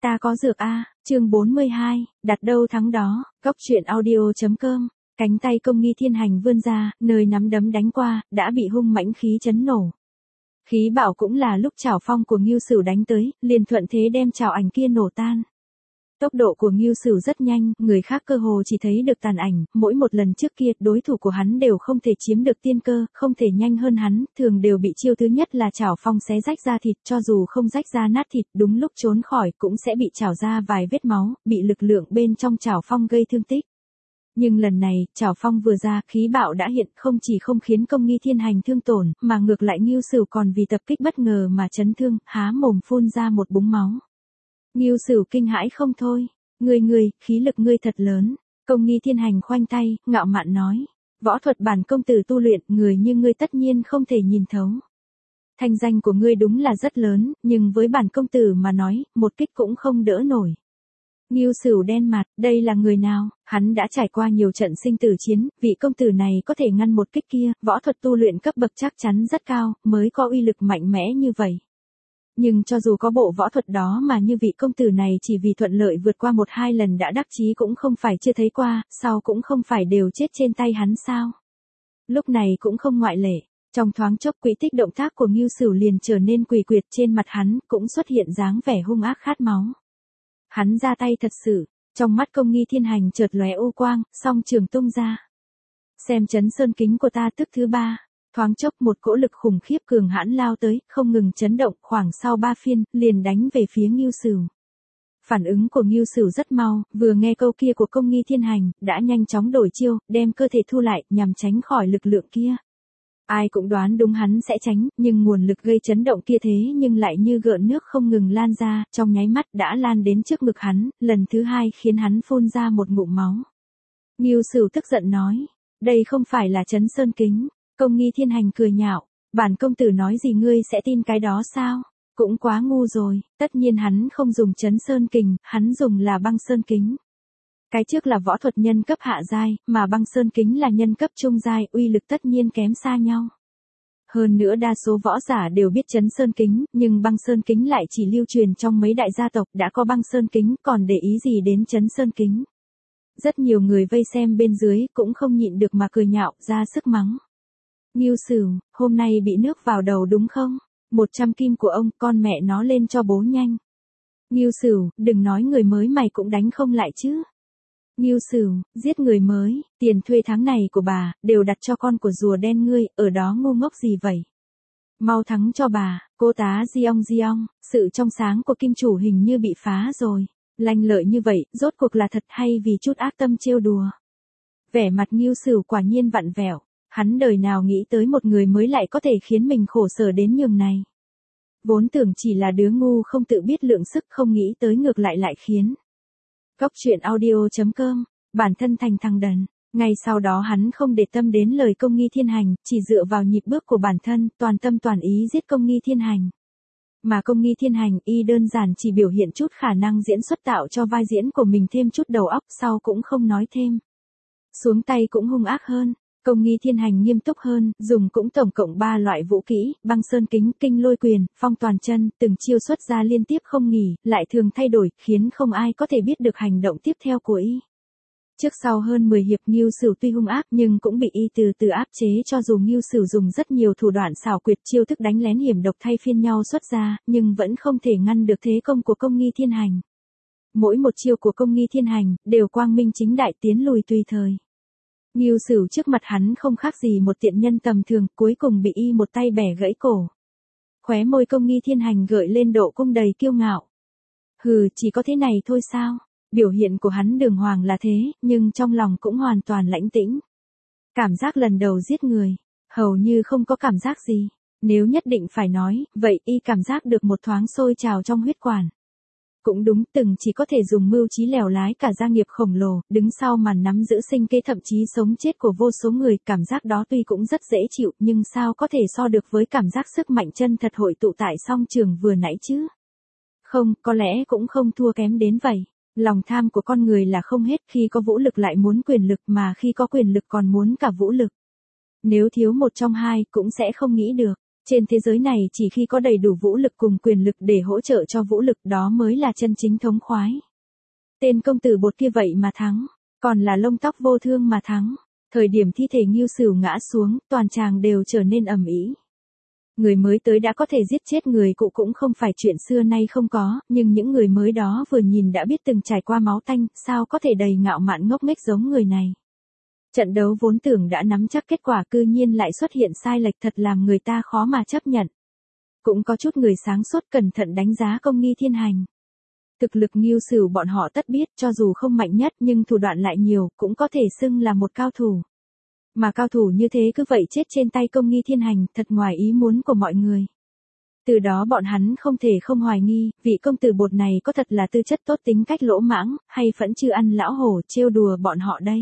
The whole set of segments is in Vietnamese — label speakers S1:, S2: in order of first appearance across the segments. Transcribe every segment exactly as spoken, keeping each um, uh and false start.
S1: Ta có dược a, chương bốn mươi hai, đặt đâu thắng đó, góc truyện audio.com, cánh tay Công Nghi Thiên Hành vươn ra, nơi nắm đấm đánh qua, đã bị hung mãnh khí chấn nổ. Khí bạo cũng là lúc chảo phong của Ngưu Sửu đánh tới, liền thuận thế đem chảo ảnh kia nổ tan. Tốc độ của Ngưu Sửu rất nhanh, người khác cơ hồ chỉ thấy được tàn ảnh, mỗi một lần trước kia, đối thủ của hắn đều không thể chiếm được tiên cơ, không thể nhanh hơn hắn, thường đều bị chiêu thứ nhất là chảo phong xé rách ra thịt, cho dù không rách ra nát thịt, đúng lúc trốn khỏi cũng sẽ bị chảo ra vài vết máu, bị lực lượng bên trong chảo phong gây thương tích. Nhưng lần này, chảo phong vừa ra, khí bạo đã hiện, không chỉ không khiến Công Nghi Thiên Hành thương tổn, mà ngược lại Ngưu Sửu còn vì tập kích bất ngờ mà chấn thương, há mồm phun ra một búng máu. Ngưu Sửu kinh hãi không thôi, ngươi ngươi, khí lực ngươi thật lớn. Công Nghi Thiên Hành khoanh tay, ngạo mạn nói, võ thuật bản công tử tu luyện, người như ngươi tất nhiên không thể nhìn thấu. Thanh danh của ngươi đúng là rất lớn, nhưng với bản công tử mà nói, một kích cũng không đỡ nổi. Ngưu Sửu đen mặt, đây là người nào, hắn đã trải qua nhiều trận sinh tử chiến, vị công tử này có thể ngăn một kích kia, võ thuật tu luyện cấp bậc chắc chắn rất cao, mới có uy lực mạnh mẽ như vậy. Nhưng cho dù có bộ võ thuật đó mà như vị công tử này chỉ vì thuận lợi vượt qua một hai lần đã đắc chí cũng không phải chưa thấy qua, sau cũng không phải đều chết trên tay hắn sao. Lúc này cũng không ngoại lệ, trong thoáng chốc quỹ tích động tác của Ngưu Sửu liền trở nên quỷ quyệt, trên mặt hắn cũng xuất hiện dáng vẻ hung ác khát máu. Hắn ra tay thật sự, trong mắt Công Nghi Thiên Hành chợt lóe u quang, song trường tung ra. Xem chấn sơn kính của ta tức thứ ba. Thoáng chốc một cỗ lực khủng khiếp cường hãn lao tới, không ngừng chấn động, khoảng sau ba phiên, liền đánh về phía Ngưu Sửu. Phản ứng của Ngưu Sửu rất mau, vừa nghe câu kia của Công Nghi Thiên Hành, đã nhanh chóng đổi chiêu, đem cơ thể thu lại, nhằm tránh khỏi lực lượng kia. Ai cũng đoán đúng hắn sẽ tránh, nhưng nguồn lực gây chấn động kia thế nhưng lại như gợn nước không ngừng lan ra, trong nháy mắt đã lan đến trước ngực hắn, lần thứ hai khiến hắn phun ra một ngụm máu. Ngưu Sửu tức giận nói, đây không phải là chấn sơn kính. Công Nghi Thiên Hành cười nhạo, bản công tử nói gì ngươi sẽ tin cái đó sao? Cũng quá ngu rồi, tất nhiên hắn không dùng chấn sơn kình, hắn dùng là băng sơn kính. Cái trước là võ thuật nhân cấp hạ giai, mà băng sơn kính là nhân cấp trung giai, uy lực tất nhiên kém xa nhau. Hơn nữa đa số võ giả đều biết chấn sơn kính, nhưng băng sơn kính lại chỉ lưu truyền trong mấy đại gia tộc đã có băng sơn kính, còn để ý gì đến chấn sơn kính. Rất nhiều người vây xem bên dưới cũng không nhịn được mà cười nhạo, ra sức mắng. Ngưu Sửu, hôm nay bị nước vào đầu đúng không? Một trăm kim của ông, con mẹ nó lên cho bố nhanh. Ngưu Sửu, đừng nói người mới mày cũng đánh không lại chứ. Ngưu Sửu, giết người mới, tiền thuê tháng này của bà, đều đặt cho con của rùa đen ngươi, ở đó ngu ngốc gì vậy? Mau thắng cho bà, cô tá Giong Giong, sự trong sáng của kim chủ hình như bị phá rồi. Lanh lợi như vậy, rốt cuộc là thật hay vì chút ác tâm trêu đùa? Vẻ mặt Ngưu Sửu quả nhiên vặn vẹo. Hắn đời nào nghĩ tới một người mới lại có thể khiến mình khổ sở đến nhường này. Vốn tưởng chỉ là đứa ngu không tự biết lượng sức, không nghĩ tới ngược lại lại khiến. Góc truyện audio.com, bản thân thành thằng đần. Ngay sau đó hắn không để tâm đến lời Công Nghi Thiên Hành, chỉ dựa vào nhịp bước của bản thân, toàn tâm toàn ý giết Công Nghi Thiên Hành. Mà Công Nghi Thiên Hành y đơn giản chỉ biểu hiện chút khả năng diễn xuất tạo cho vai diễn của mình thêm chút đầu óc, sau cũng không nói thêm. Xuống tay cũng hung ác hơn. Công Nghi Thiên Hành nghiêm túc hơn, dùng cũng tổng cộng ba loại vũ kỹ, băng sơn kính, kinh lôi quyền, phong toàn chân, từng chiêu xuất ra liên tiếp không nghỉ, lại thường thay đổi, khiến không ai có thể biết được hành động tiếp theo của y. Trước sau hơn mười hiệp Ngưu Sửu tuy hung ác nhưng cũng bị y từ từ áp chế, cho dù Ngưu Sửu dùng rất nhiều thủ đoạn xảo quyệt, chiêu thức đánh lén hiểm độc thay phiên nhau xuất ra, nhưng vẫn không thể ngăn được thế công của Công Nghi Thiên Hành. Mỗi một chiêu của Công Nghi Thiên Hành đều quang minh chính đại tiến lùi tùy thời. Ngưu Sửu trước mặt hắn không khác gì một tiện nhân tầm thường, cuối cùng bị y một tay bẻ gãy cổ. Khóe môi Công Nghi Thiên Hành gợi lên độ cung đầy kiêu ngạo. Hừ, chỉ có thế này thôi sao? Biểu hiện của hắn đường hoàng là thế, nhưng trong lòng cũng hoàn toàn lãnh tĩnh. Cảm giác lần đầu giết người, hầu như không có cảm giác gì. Nếu nhất định phải nói, vậy y cảm giác được một thoáng sôi trào trong huyết quản. Cũng đúng, từng chỉ có thể dùng mưu trí lèo lái cả gia nghiệp khổng lồ, đứng sau màn nắm giữ sinh kế thậm chí sống chết của vô số người, cảm giác đó tuy cũng rất dễ chịu, nhưng sao có thể so được với cảm giác sức mạnh chân thật hội tụ tại song trường vừa nãy chứ? Không, có lẽ cũng không thua kém đến vậy. Lòng tham của con người là không hết, khi có vũ lực lại muốn quyền lực, mà khi có quyền lực còn muốn cả vũ lực. Nếu thiếu một trong hai cũng sẽ không nghĩ được. Trên thế giới này chỉ khi có đầy đủ vũ lực cùng quyền lực để hỗ trợ cho vũ lực đó mới là chân chính thống khoái. Tên công tử bột kia vậy mà thắng, còn là lông tóc vô thương mà thắng. Thời điểm thi thể Ngưu Sửu ngã xuống, toàn tràng đều trở nên ầm ĩ. Người mới tới đã có thể giết chết người cũ cũng không phải chuyện xưa nay không có, nhưng những người mới đó vừa nhìn đã biết từng trải qua máu tanh, sao có thể đầy ngạo mạn ngốc nghếch giống người này. Trận đấu vốn tưởng đã nắm chắc kết quả cư nhiên lại xuất hiện sai lệch thật làm người ta khó mà chấp nhận. Cũng có chút người sáng suốt cẩn thận đánh giá Công Nghi Thiên Hành. Thực lực Ngưu Sửu bọn họ tất biết, cho dù không mạnh nhất nhưng thủ đoạn lại nhiều, cũng có thể xưng là một cao thủ. Mà cao thủ như thế cứ vậy chết trên tay Công Nghi Thiên Hành, thật ngoài ý muốn của mọi người. Từ đó bọn hắn không thể không hoài nghi, vị công tử bột này có thật là tư chất tốt tính cách lỗ mãng, hay phẫn chư ăn lão hổ trêu đùa bọn họ đây.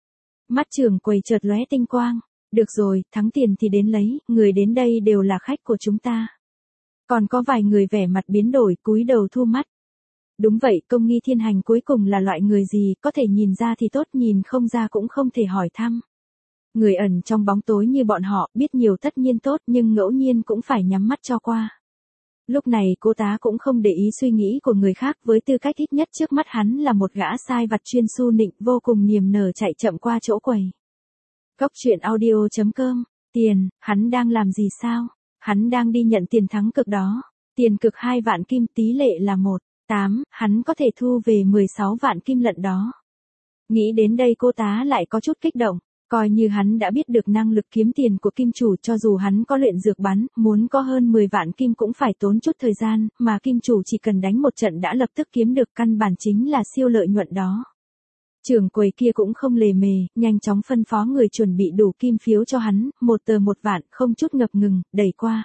S1: Mắt trưởng quầy chợt lóe tinh quang. Được rồi, thắng tiền thì đến lấy, người đến đây đều là khách của chúng ta. Còn có vài người vẻ mặt biến đổi, cúi đầu thu mắt. Đúng vậy, Công Nghi Thiên Hành cuối cùng là loại người gì, có thể nhìn ra thì tốt, nhìn không ra cũng không thể hỏi thăm. Người ẩn trong bóng tối như bọn họ, biết nhiều tất nhiên tốt nhưng ngẫu nhiên cũng phải nhắm mắt cho qua. Lúc này cô tá cũng không để ý suy nghĩ của người khác, với tư cách ít nhất trước mắt hắn là một gã sai vặt chuyên su nịnh, vô cùng niềm nở chạy chậm qua chỗ quầy. Góc truyện audio chấm com, tiền, hắn đang làm gì sao? Hắn đang đi nhận tiền thắng cực đó. Tiền cực hai vạn kim, tỷ lệ là một tám, hắn có thể thu về mười sáu vạn kim lận đó. Nghĩ đến đây cô tá lại có chút kích động. Coi như hắn đã biết được năng lực kiếm tiền của kim chủ, cho dù hắn có luyện dược bắn, muốn có hơn mười vạn kim cũng phải tốn chút thời gian, mà kim chủ chỉ cần đánh một trận đã lập tức kiếm được, căn bản chính là siêu lợi nhuận đó. Trưởng quầy kia cũng không lề mề, nhanh chóng phân phó người chuẩn bị đủ kim phiếu cho hắn, một tờ một vạn, không chút ngập ngừng, đẩy qua.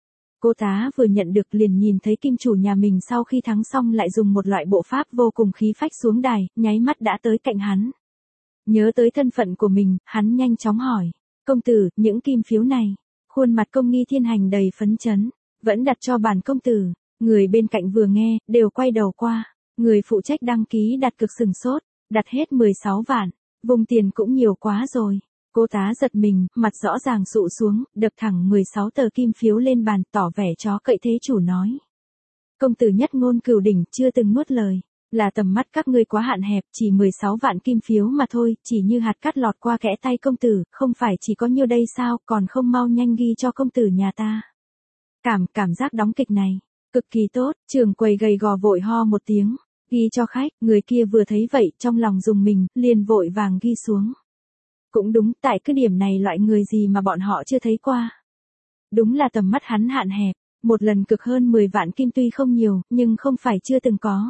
S1: Cô tá vừa nhận được liền nhìn thấy kim chủ nhà mình sau khi thắng xong lại dùng một loại bộ pháp vô cùng khí phách xuống đài, nháy mắt đã tới cạnh hắn. Nhớ tới thân phận của mình, hắn nhanh chóng hỏi. Công tử, những kim phiếu này. Khuôn mặt Công Nghi Thiên Hành đầy phấn chấn. Vẫn đặt cho bản công tử. Người bên cạnh vừa nghe, đều quay đầu qua. Người phụ trách đăng ký đặt cực sừng sốt. Đặt hết mười sáu vạn. Vùng tiền cũng nhiều quá rồi. Cô tá giật mình, mặt rõ ràng sụ xuống, đập thẳng mười sáu tờ kim phiếu lên bàn, tỏ vẻ chó cậy thế chủ nói. Công tử nhất ngôn cửu đỉnh, chưa từng nuốt lời. Là tầm mắt các ngươi quá hạn hẹp, chỉ mười sáu vạn kim phiếu mà thôi, chỉ như hạt cát lọt qua kẽ tay công tử, không phải chỉ có nhiêu đây sao, còn không mau nhanh ghi cho công tử nhà ta. Cảm, cảm giác đóng kịch này, cực kỳ tốt, trưởng quầy gầy gò vội ho một tiếng, ghi cho khách, người kia vừa thấy vậy, trong lòng rùng mình, liền vội vàng ghi xuống. Cũng đúng, tại cứ điểm này loại người gì mà bọn họ chưa thấy qua. Đúng là tầm mắt hắn hạn hẹp, một lần cực hơn mười vạn kim tuy không nhiều, nhưng không phải chưa từng có.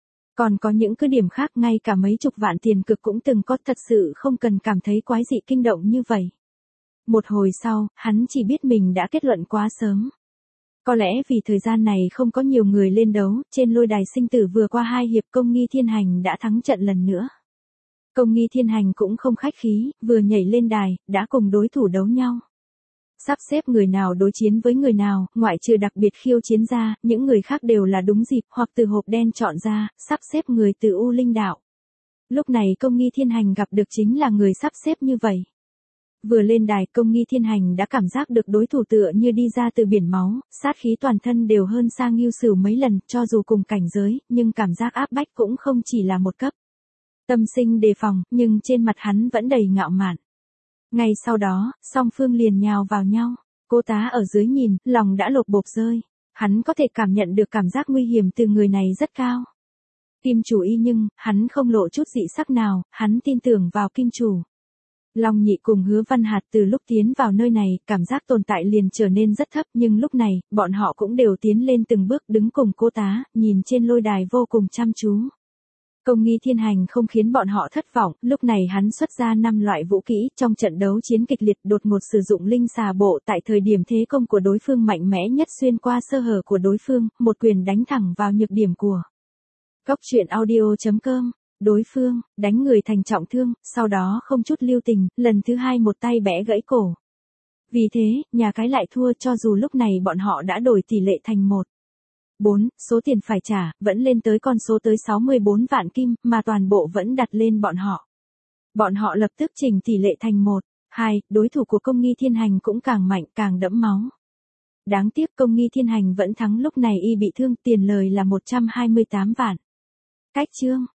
S1: Còn có những cứ điểm khác ngay cả mấy chục vạn tiền cực cũng từng có, thật sự không cần cảm thấy quái dị kinh động như vậy. Một hồi sau, hắn chỉ biết mình đã kết luận quá sớm. Có lẽ vì thời gian này không có nhiều người lên đấu, trên lôi đài sinh tử vừa qua hai hiệp Công Nghi Thiên Hành đã thắng trận lần nữa. Công Nghi Thiên Hành cũng không khách khí, vừa nhảy lên đài, đã cùng đối thủ đấu nhau. Sắp xếp người nào đối chiến với người nào, ngoại trừ đặc biệt khiêu chiến ra, những người khác đều là đúng dịp hoặc từ hộp đen chọn ra, sắp xếp người từ U Linh đạo. Lúc này Công Nghi Thiên Hành gặp được chính là người sắp xếp như vậy. Vừa lên đài Công Nghi Thiên Hành đã cảm giác được đối thủ tựa như đi ra từ biển máu, sát khí toàn thân đều hơn sang Ngưu Sửu mấy lần, cho dù cùng cảnh giới, nhưng cảm giác áp bách cũng không chỉ là một cấp. Tâm sinh đề phòng, nhưng trên mặt hắn vẫn đầy ngạo mạn. Ngay sau đó, song phương liền nhào vào nhau. Cô tá ở dưới nhìn, lòng đã lột bột rơi. Hắn có thể cảm nhận được cảm giác nguy hiểm từ người này rất cao. Kim chủ y nhưng, hắn không lộ chút dị sắc nào, hắn tin tưởng vào kim chủ. Long Nhị cùng Hứa Văn Hạt từ lúc tiến vào nơi này, cảm giác tồn tại liền trở nên rất thấp, nhưng lúc này, bọn họ cũng đều tiến lên từng bước đứng cùng cô tá, nhìn trên lôi đài vô cùng chăm chú. Công Nghi Thiên Hành không khiến bọn họ thất vọng, lúc này hắn xuất ra năm loại vũ kỹ, trong trận đấu chiến kịch liệt đột ngột sử dụng linh xà bộ tại thời điểm thế công của đối phương mạnh mẽ nhất xuyên qua sơ hở của đối phương, một quyền đánh thẳng vào nhược điểm của. Góc truyện audio chấm com, đối phương, đánh người thành trọng thương, sau đó không chút lưu tình, lần thứ hai một tay bẻ gãy cổ. Vì thế, nhà cái lại thua cho dù lúc này bọn họ đã đổi tỷ lệ thành một. bốn, số tiền phải trả, vẫn lên tới con số tới sáu mươi bốn vạn kim, mà toàn bộ vẫn đặt lên bọn họ. Bọn họ lập tức chỉnh tỷ lệ thành một, hai, đối thủ của Công Nghi Thiên Hành cũng càng mạnh càng đẫm máu. Đáng tiếc Công Nghi Thiên Hành vẫn thắng, lúc này y bị thương, tiền lời là một trăm hai mươi tám vạn. Cách chương